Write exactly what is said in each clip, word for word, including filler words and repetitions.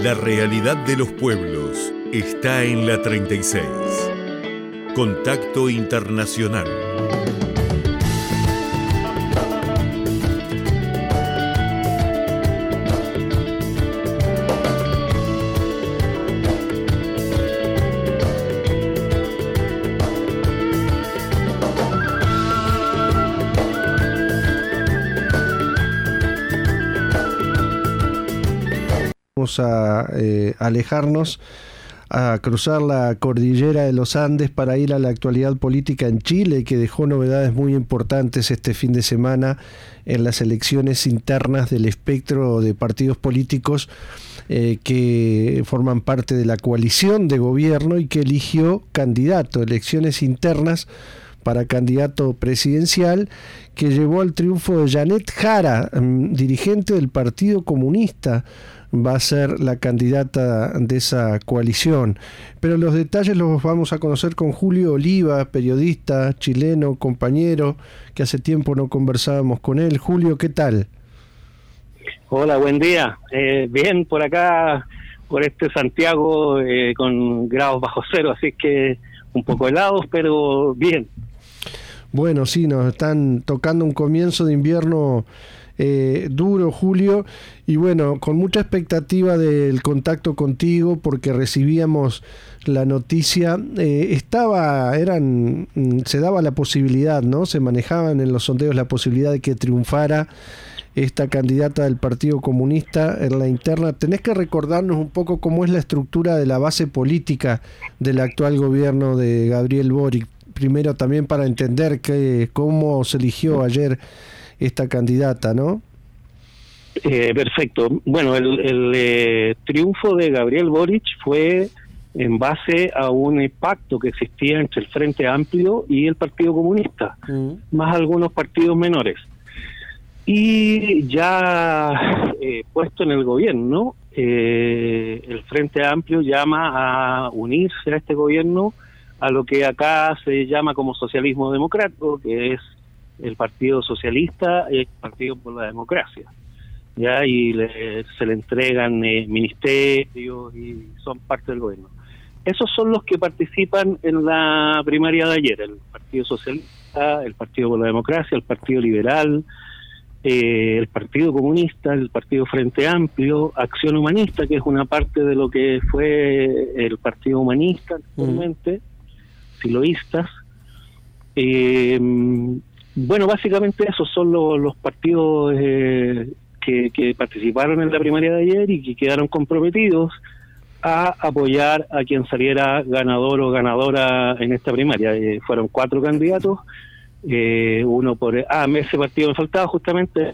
La realidad de los pueblos está en la treinta y seis. Contacto Internacional. Vamos a eh, alejarnos, a cruzar la cordillera de los Andes para ir a la actualidad política en Chile, que dejó novedades muy importantes este fin de semana en las elecciones internas del espectro de partidos políticos eh, que forman parte de la coalición de gobierno y que eligió candidato, elecciones internas para candidato presidencial, que llevó al triunfo de Janet Jara, dirigente del Partido Comunista. Va a ser la candidata de esa coalición. Pero los detalles los vamos a conocer con Julio Oliva, periodista chileno, compañero, que hace tiempo no conversábamos con él. Julio, ¿qué tal? Hola, buen día. Eh, bien, por acá, por este Santiago, eh, con grados bajo cero, así que un poco helados, pero bien. Bueno, sí, nos están tocando un comienzo de invierno Eh, duro, Julio, y bueno, con mucha expectativa del contacto contigo, porque recibíamos la noticia, eh, estaba, eran, se daba la posibilidad, ¿no? Se manejaban en los sondeos la posibilidad de que triunfara esta candidata del Partido Comunista en la interna. Tenés que recordarnos un poco cómo es la estructura de la base política del actual gobierno de Gabriel Boric, primero también para entender que, cómo se eligió ayer esta candidata, ¿no? Eh, perfecto. Bueno, el, el eh, triunfo de Gabriel Boric fue en base a un pacto que existía entre el Frente Amplio y el Partido Comunista, mm. más algunos partidos menores. Y ya eh, puesto en el gobierno, eh, el Frente Amplio llama a unirse a este gobierno a lo que acá se llama como socialismo democrático, que es el Partido Socialista y el Partido por la Democracia, ya y le, se le entregan eh, ministerios y son parte del gobierno. Esos son los que participan en la primaria de ayer: el Partido Socialista, el Partido por la Democracia, el Partido Liberal, eh, el Partido Comunista, el Partido Frente Amplio, Acción Humanista, que es una parte de lo que fue el Partido Humanista actualmente, mm. Filoístas. Eh, Bueno, básicamente esos son los, los partidos eh, que, que participaron en la primaria de ayer y que quedaron comprometidos a apoyar a quien saliera ganador o ganadora en esta primaria. Eh, fueron cuatro candidatos, eh, uno por... Ah, ese partido me faltaba justamente,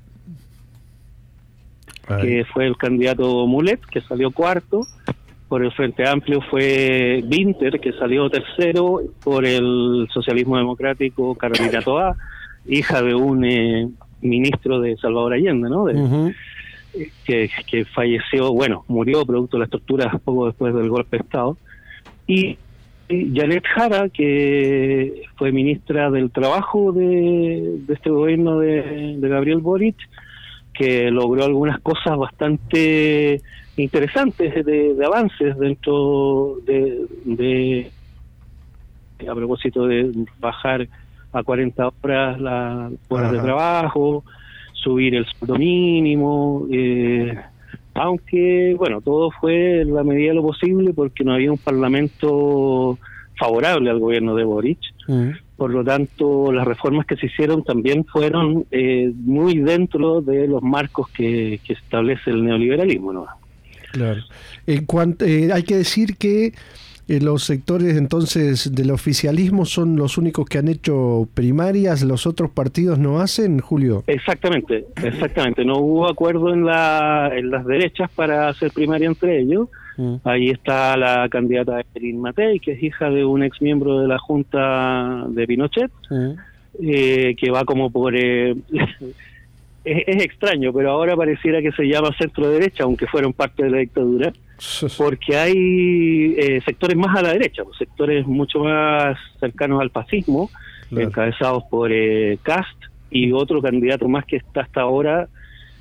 Ay. que fue el candidato Mulet, que salió cuarto. Por el Frente Amplio fue Winter, que salió tercero. Por el Socialismo Democrático, Carolina Toá, hija de un eh, ministro de Salvador Allende, ¿no? De, uh-huh. que, que falleció, bueno, murió producto de las torturas poco después del golpe de Estado. Y, y Janet Jara, que fue ministra del Trabajo de, de este gobierno de, de Gabriel Boric, que logró algunas cosas bastante interesantes de, de avances dentro de, de a propósito de bajar a cuarenta horas las horas de trabajo, subir el sueldo mínimo, eh, aunque bueno, todo fue en la medida de lo posible porque no había un parlamento favorable al gobierno de Boric. Uh-huh. Por lo tanto, las reformas que se hicieron también fueron eh, muy dentro de los marcos que, que establece el neoliberalismo, ¿no? Claro. En cuanto, eh, hay que decir que eh, los sectores entonces del oficialismo son los únicos que han hecho primarias, los otros partidos no hacen, Julio. Exactamente, exactamente. No hubo acuerdo en, la, en las derechas para hacer primaria entre ellos. Mm. Ahí está la candidata Evelyn Matei, que es hija de un ex miembro de la Junta de Pinochet, mm. eh, que va como por... Eh, Es, es extraño, pero ahora pareciera que se llama centro derecha, aunque fueron parte de la dictadura, porque hay eh, sectores más a la derecha, pues, sectores mucho más cercanos al fascismo, claro. encabezados por eh, Kast y otro candidato más que está hasta ahora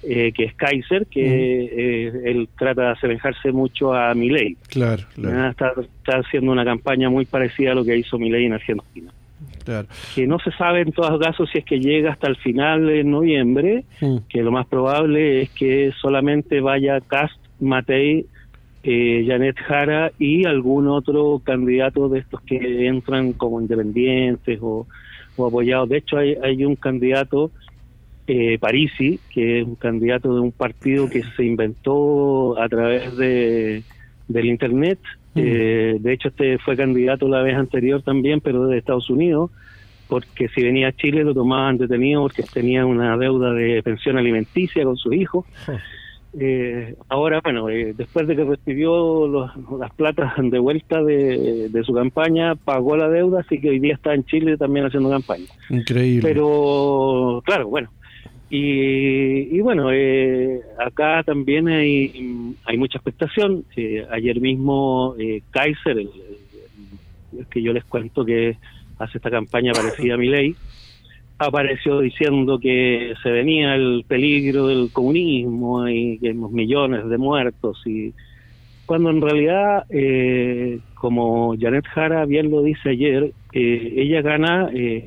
eh, que es Kaiser, que mm. eh, él trata de asemejarse mucho a Milei. Claro, claro. Está, está haciendo una campaña muy parecida a lo que hizo Milei en Argentina. Claro. Que no se sabe en todos casos si es que llega hasta el final de noviembre, mm. que lo más probable es que solamente vaya Kast, Matei, eh, Janet Jara y algún otro candidato de estos que entran como independientes o, o apoyados. De hecho, hay, hay un candidato, eh, Parisi, que es un candidato de un partido que se inventó a través de del internet. Mm. Eh, de hecho, este fue candidato la vez anterior también, pero de Estados Unidos, porque si venía a Chile lo tomaban detenido porque tenía una deuda de pensión alimenticia con sus hijos. Sí. Eh, ahora, bueno, eh, después de que recibió los, las platas de vuelta de, de su campaña, pagó la deuda, así que hoy día está en Chile también haciendo campaña. Increíble. Pero, claro, bueno. Y, y bueno, eh, acá también hay, hay mucha expectación. Eh, ayer mismo eh, Kaiser, el, el, el que yo les cuento que hace esta campaña parecida a Milei, apareció diciendo que se venía el peligro del comunismo y que unos millones de muertos, y cuando en realidad, eh, como Janet Jara bien lo dice ayer, eh, ella gana, eh,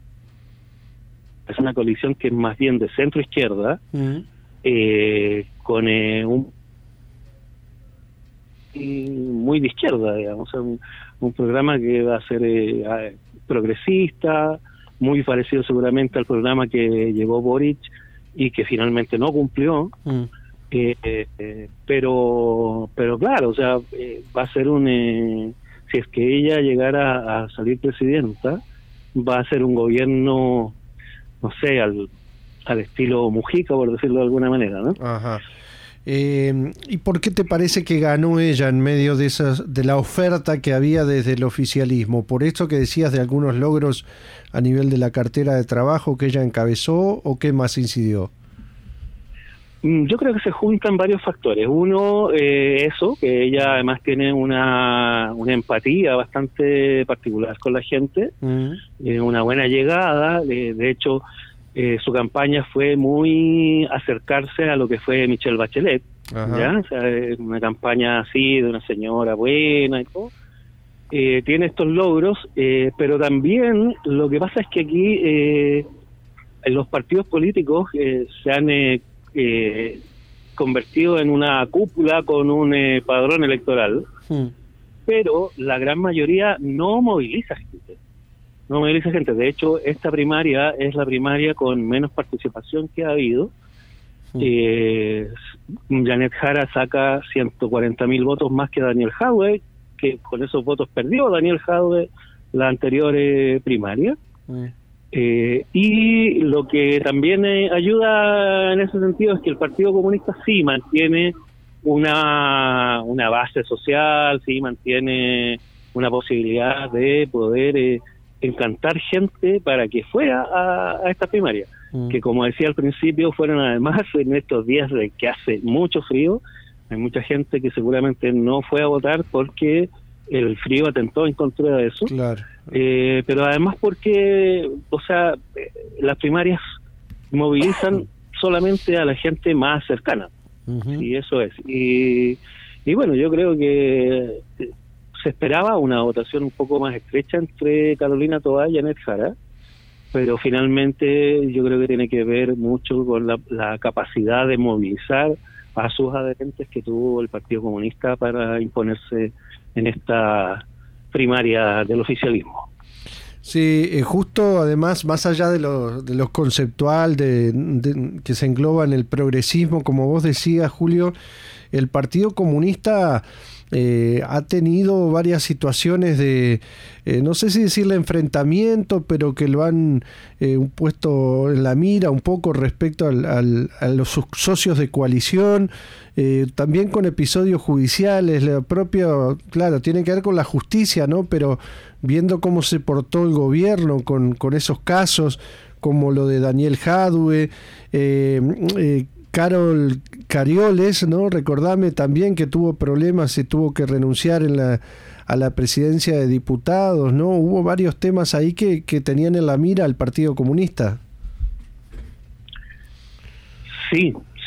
es una coalición que es más bien de centro-izquierda, uh-huh. eh, con eh, un muy de izquierda, digamos, un, un programa que va a ser eh, progresista, muy parecido seguramente al programa que llevó Boric y que finalmente no cumplió. Mm. Eh, eh, pero pero claro, o sea, eh, va a ser un... Eh, si es que ella llegara a salir presidenta, va a ser un gobierno, no sé, al, al estilo Mujica, por decirlo de alguna manera, ¿no? Ajá. Eh, ¿Y por qué te parece que ganó ella en medio de esas, de la oferta que había desde el oficialismo? ¿Por esto que decías de algunos logros a nivel de la cartera de trabajo que ella encabezó, o qué más incidió? Yo creo que se juntan varios factores. Uno, eh, eso, que ella además tiene una, una empatía bastante particular con la gente, uh-huh. eh, una buena llegada, eh, de hecho... Eh, su campaña fue muy acercarse a lo que fue Michelle Bachelet. Ajá. ¿Ya? O sea, una campaña así de una señora buena y todo. Eh, tiene estos logros, eh, pero también lo que pasa es que aquí eh, los partidos políticos eh, se han eh, eh, convertido en una cúpula con un eh, padrón electoral, hmm. pero la gran mayoría no moviliza gente. No moviliza gente. De hecho, esta primaria es la primaria con menos participación que ha habido. Mm. Eh, Janet Jara saca ciento cuarenta mil votos más que Daniel Jadwe, que con esos votos perdió Daniel Jadwe la anterior eh, primaria. Mm. Eh, y lo que también eh, ayuda en ese sentido es que el Partido Comunista sí mantiene una, una base social, sí mantiene una posibilidad de poder... Eh, encantar gente para que fuera a, a esta primaria, mm. que como decía al principio, fueron además en estos días de que hace mucho frío. Hay mucha gente que seguramente no fue a votar porque el frío atentó en contra de eso. Claro. Eh, pero además porque, o sea, las primarias movilizan solamente a la gente más cercana, uh-huh. y eso es. Y, y bueno, yo creo que se esperaba una votación un poco más estrecha entre Carolina Toá y Janet Jara, pero finalmente yo creo que tiene que ver mucho con la, la capacidad de movilizar a sus adherentes que tuvo el Partido Comunista para imponerse en esta primaria del oficialismo. Sí, eh, justo además, más allá de lo, de lo conceptual de, de, que se engloba en el progresismo, como vos decías, Julio, el Partido Comunista... Eh, ha tenido varias situaciones de, eh, no sé si decirle enfrentamiento, pero que lo han eh, puesto en la mira un poco respecto al, al, a los socios de coalición, eh, también con episodios judiciales, la propia, claro, tiene que ver con la justicia, ¿no? Pero viendo cómo se portó el gobierno con, con esos casos, como lo de Daniel Jadwe, eh, eh, Carol Carioles, ¿no? Recordame también que tuvo problemas y tuvo que renunciar en la, a la presidencia de diputados, ¿no? Hubo varios temas ahí que, que tenían en la mira al Partido Comunista. Sí,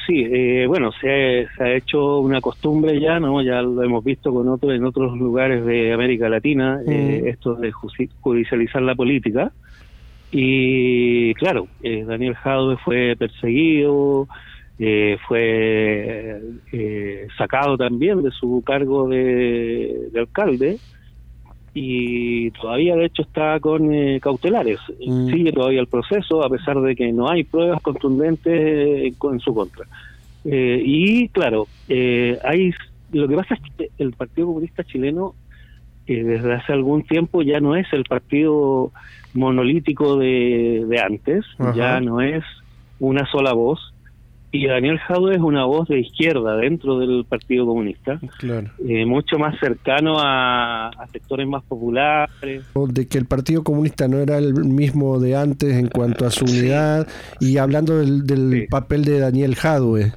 sí, eh, bueno, se, se ha hecho una costumbre ya, ¿no? Ya lo hemos visto con otros en otros lugares de América Latina, mm. eh, esto de judicializar la política. Y claro, eh, Daniel Jadwe fue perseguido, eh, fue eh, sacado también de su cargo de, de alcalde, y todavía de hecho está con eh, cautelares. Mm. Sigue todavía el proceso a pesar de que no hay pruebas contundentes eh, en su contra. Eh, y claro, eh, hay lo que pasa es que el Partido Comunista Chileno eh, desde hace algún tiempo ya no es el partido monolítico de, de antes. Ajá. Ya no es una sola voz. Y Daniel Jadwe es una voz de izquierda dentro del Partido Comunista, claro. eh, mucho más cercano a, a sectores más populares. De que el Partido Comunista no era el mismo de antes en cuanto a su unidad, sí. Y hablando del, del sí. papel de Daniel Jadwe.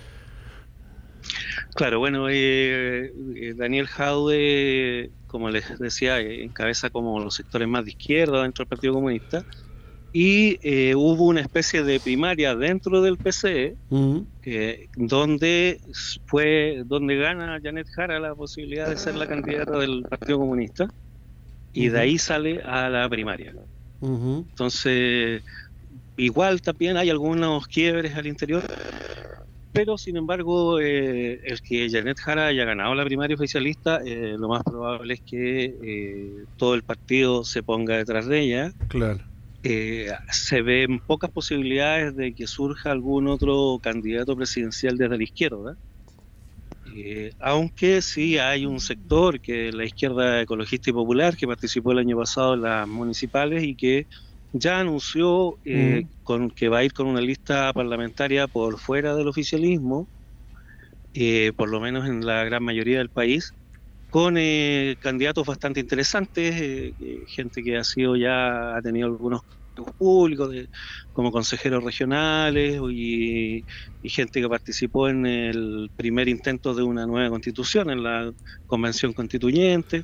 Claro, bueno, eh, Daniel Jadwe, como les decía, encabeza como los sectores más de izquierda dentro del Partido Comunista. Y eh, hubo una especie de primaria dentro del P C E, uh-huh. eh, donde fue donde gana Janet Jara la posibilidad de ser la candidata del Partido Comunista, y uh-huh. de ahí sale a la primaria. Uh-huh. Entonces, igual también hay algunos quiebres al interior, pero sin embargo, eh, el que Janet Jara haya ganado la primaria oficialista, eh, lo más probable es que eh, todo el partido se ponga detrás de ella. Claro. Eh, se ven pocas posibilidades de que surja algún otro candidato presidencial desde la izquierda, eh, aunque sí hay un sector que es la izquierda ecologista y popular que participó el año pasado en las municipales y que ya anunció eh, mm. con, que va a ir con una lista parlamentaria por fuera del oficialismo, eh, por lo menos en la gran mayoría del país, con eh, candidatos bastante interesantes, eh, eh, gente que ha sido ya ha tenido algunos cargos públicos de, como consejeros regionales, y, y gente que participó en el primer intento de una nueva constitución en la convención constituyente,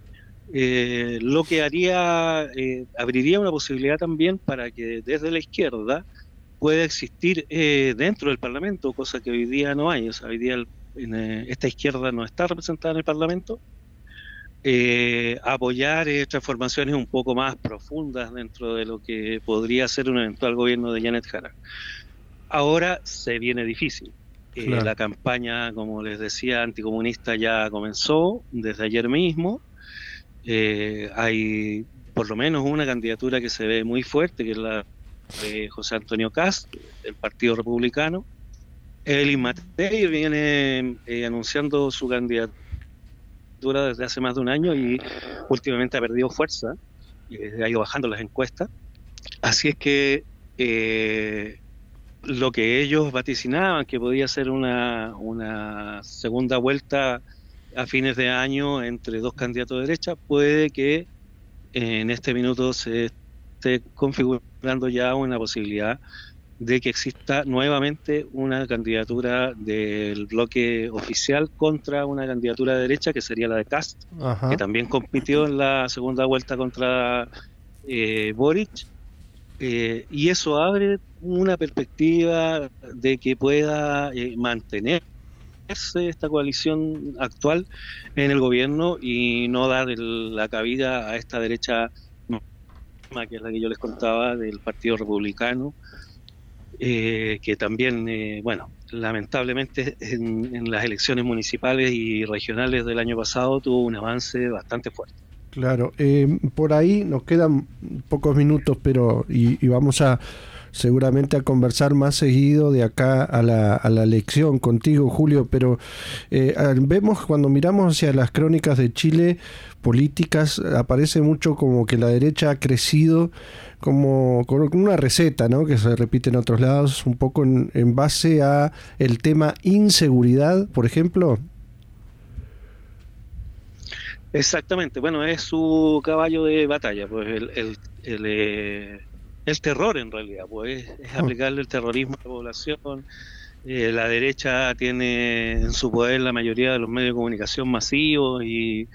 eh, lo que haría eh, abriría una posibilidad también para que desde la izquierda pueda existir eh, dentro del Parlamento, cosa que hoy día no hay. O sea, hoy día el En, eh, esta izquierda no está representada en el Parlamento, eh, apoyar eh, transformaciones un poco más profundas dentro de lo que podría ser un eventual gobierno de Janet Jara. Ahora se viene difícil. Eh, claro. La campaña, como les decía, anticomunista ya comenzó desde ayer mismo. Eh, hay por lo menos una candidatura que se ve muy fuerte, que es la de José Antonio Kast, del Partido Republicano. Elly Matei viene eh, anunciando su candidatura desde hace más de un año y últimamente ha perdido fuerza, eh, ha ido bajando las encuestas. Así es que eh, lo que ellos vaticinaban, que podía ser una, una segunda vuelta a fines de año entre dos candidatos de derecha, puede que eh, en este minuto se esté configurando ya una posibilidad de que exista nuevamente una candidatura del bloque oficial contra una candidatura de derecha, que sería la de Kast, Ajá. que también compitió en la segunda vuelta contra eh, Boric, eh, y eso abre una perspectiva de que pueda eh, mantenerse esta coalición actual en el gobierno y no dar el, la cabida a esta derecha, que es la que yo les contaba, del Partido Republicano, Eh, que también, eh, bueno, lamentablemente en, en las elecciones municipales y regionales del año pasado tuvo un avance bastante fuerte. Claro, eh, por ahí nos quedan pocos minutos, pero y, y vamos a seguramente a conversar más seguido de acá a la, a la elección contigo, Julio, pero eh, vemos cuando miramos hacia las crónicas de Chile políticas, aparece mucho como que la derecha ha crecido como con una receta, ¿no?, que se repite en otros lados, un poco en, en base a el tema inseguridad, por ejemplo. Exactamente, bueno, es su caballo de batalla, pues el el, el, eh, el terror en realidad, pues es, es aplicarle el terrorismo a la población. Eh, la derecha tiene en su poder la mayoría de los medios de comunicación masivos y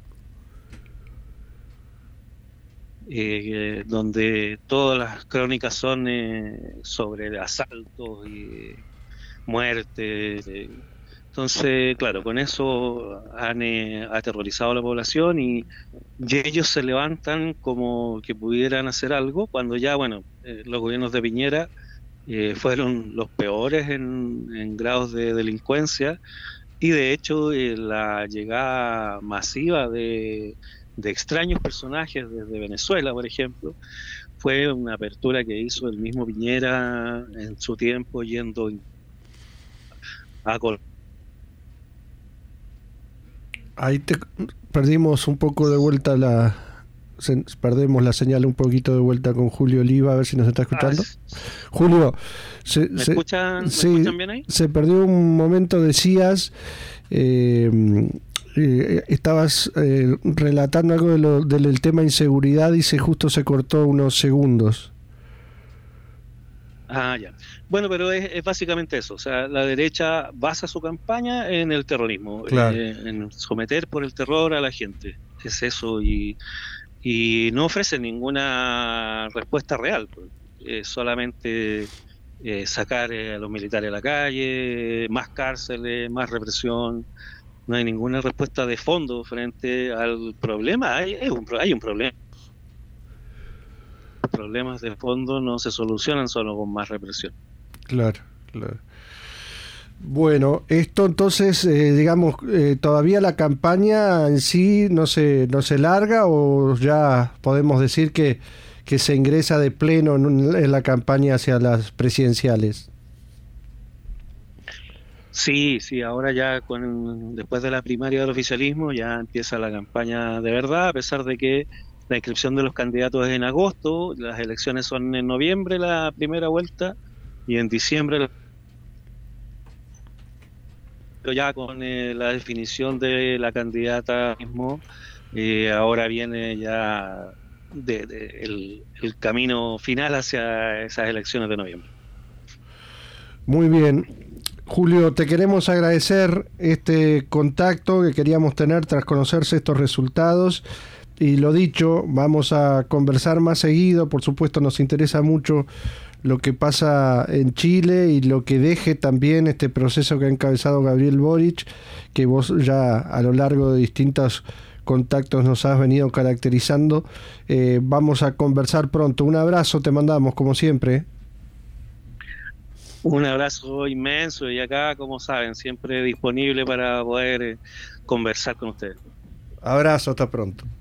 Eh, donde todas las crónicas son eh, sobre asaltos y, muertes. Eh. Entonces, claro, con eso han eh, aterrorizado a la población y, y ellos se levantan como que pudieran hacer algo cuando ya, bueno, eh, los gobiernos de Piñera eh, fueron los peores en, en grados de delincuencia y de hecho eh, la llegada masiva de, de extraños personajes desde Venezuela, por ejemplo, fue una apertura que hizo el mismo Piñera en su tiempo yendo a Colombia. Ahí te perdimos un poco de vuelta la se, perdemos la señal un poquito de vuelta con Julio Oliva, a ver si nos está escuchando. Ah, Julio, se, ¿me, se, escuchan, ¿me sí, escuchan bien ahí? Se perdió un momento, decías, eh, eh, estabas eh, relatando algo de lo, del tema inseguridad y se justo se cortó unos segundos. Ah, ya. Bueno, pero es, es básicamente eso. O sea, la derecha basa su campaña en el terrorismo, claro. eh, en someter por el terror a la gente. Es eso, y, y no ofrece ninguna respuesta real. Eh, solamente eh, sacar eh, a los militares a la calle, más cárceles, más represión. No hay ninguna respuesta de fondo frente al problema. Hay, hay, un, hay un problema. Los problemas de fondo no se solucionan solo con más represión. Claro, claro. Bueno, esto entonces, eh, digamos, eh, todavía la campaña en sí no se no se larga, o ya podemos decir que, que se ingresa de pleno en, en la campaña hacia las presidenciales. Sí, sí, ahora ya con después de la primaria del oficialismo ya empieza la campaña de verdad, a pesar de que la inscripción de los candidatos es en agosto, las elecciones son en noviembre la primera vuelta y en diciembre la... pero ya con eh, la definición de la candidata mismo, eh, ahora viene ya de, de, el, el camino final hacia esas elecciones de noviembre. Muy bien. Julio, te queremos agradecer este contacto que queríamos tener tras conocerse estos resultados. Y lo dicho, vamos a conversar más seguido. Por supuesto, nos interesa mucho lo que pasa en Chile y lo que deje también este proceso que ha encabezado Gabriel Boric, que vos ya a lo largo de distintos contactos nos has venido caracterizando. Eh, vamos a conversar pronto. Un abrazo te mandamos, como siempre. Un abrazo inmenso y acá, como saben, siempre disponible para poder eh, conversar con ustedes. Abrazo, hasta pronto.